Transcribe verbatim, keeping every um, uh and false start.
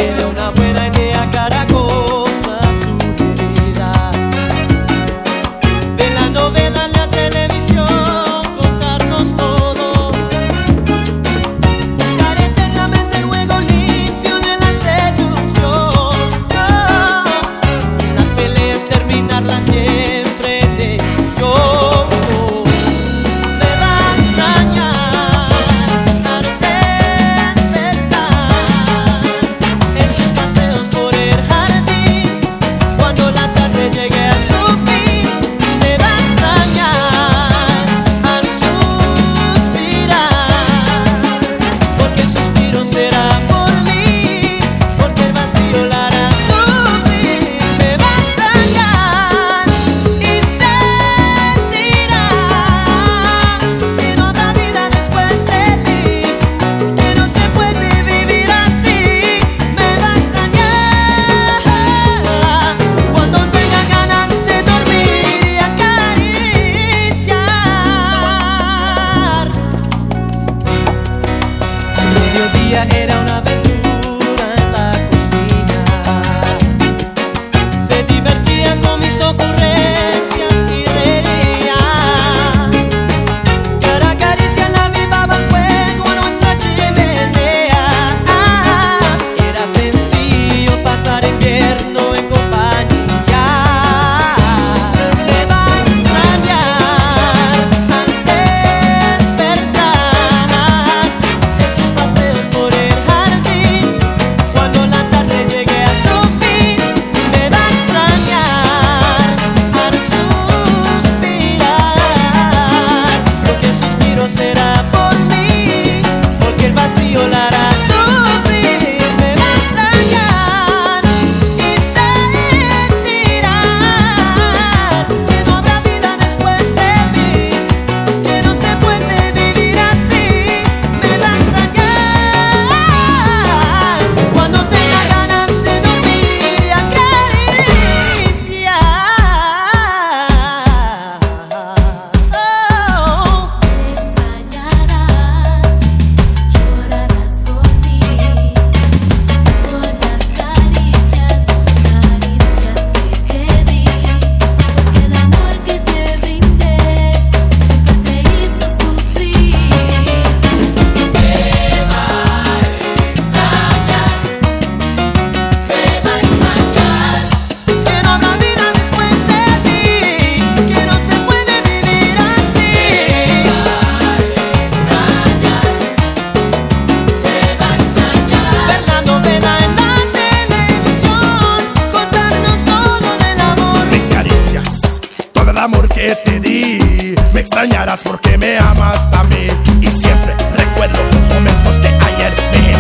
Sería una buena idea cada cosa sugerida. De la novela en la televisión, contarnos todo. Buscar eternamente el juego limpio de la seducción. Oh, las peleas terminarlas siempre en decisión. Me va a extrañar al despertar en sus paseos por el jardín, cuando la tarde llegue a su fin. Me va a extrañar al suspirar, porque el suspiro será por mí, porque el vacío la hará sufrir. Me va a extrañar y sentirá que no habrá vida después de ti, que no se puede vivir así. Me va a extrañar cuando tenga ganas de dormir y acariciar. Al mediodía era una aventura en la cocina. Se divertía con mis ocurrencias y reía. Cada caricia la avivaba fuego a nuestra chimenea. Era sencillo pasar invierno en compañía. Me va a extrañar al despertar en sus paseos por el jardín, cuando la tarde llegue a su fin. Me va a extrañar al suspirar, porque el suspiro será por mí, porque el vacío la hará sufrir. Me va a extrañar y sentirá que no habrá vida después de mí, que no se puede vivir así. Me va a extrañar cuando tenga ganas de dormir y acariciar. Oh. Extrañarás, llorarás por mí, por las caricias, caricias que te di, porque el amor que te brindé nunca te hizo sufrir. Me va a extrañar, me va a extrañar. Que no habrá vida después de mí, que no se puede vivir así. Me va a extrañar, me va a extrañar. Ver la novela en la televisión, contarnos todo del amor. Mis caricias, todo el amor que te di. Me extrañarás porque me amas a mí, y siempre recuerdo los momentos de ayer. Me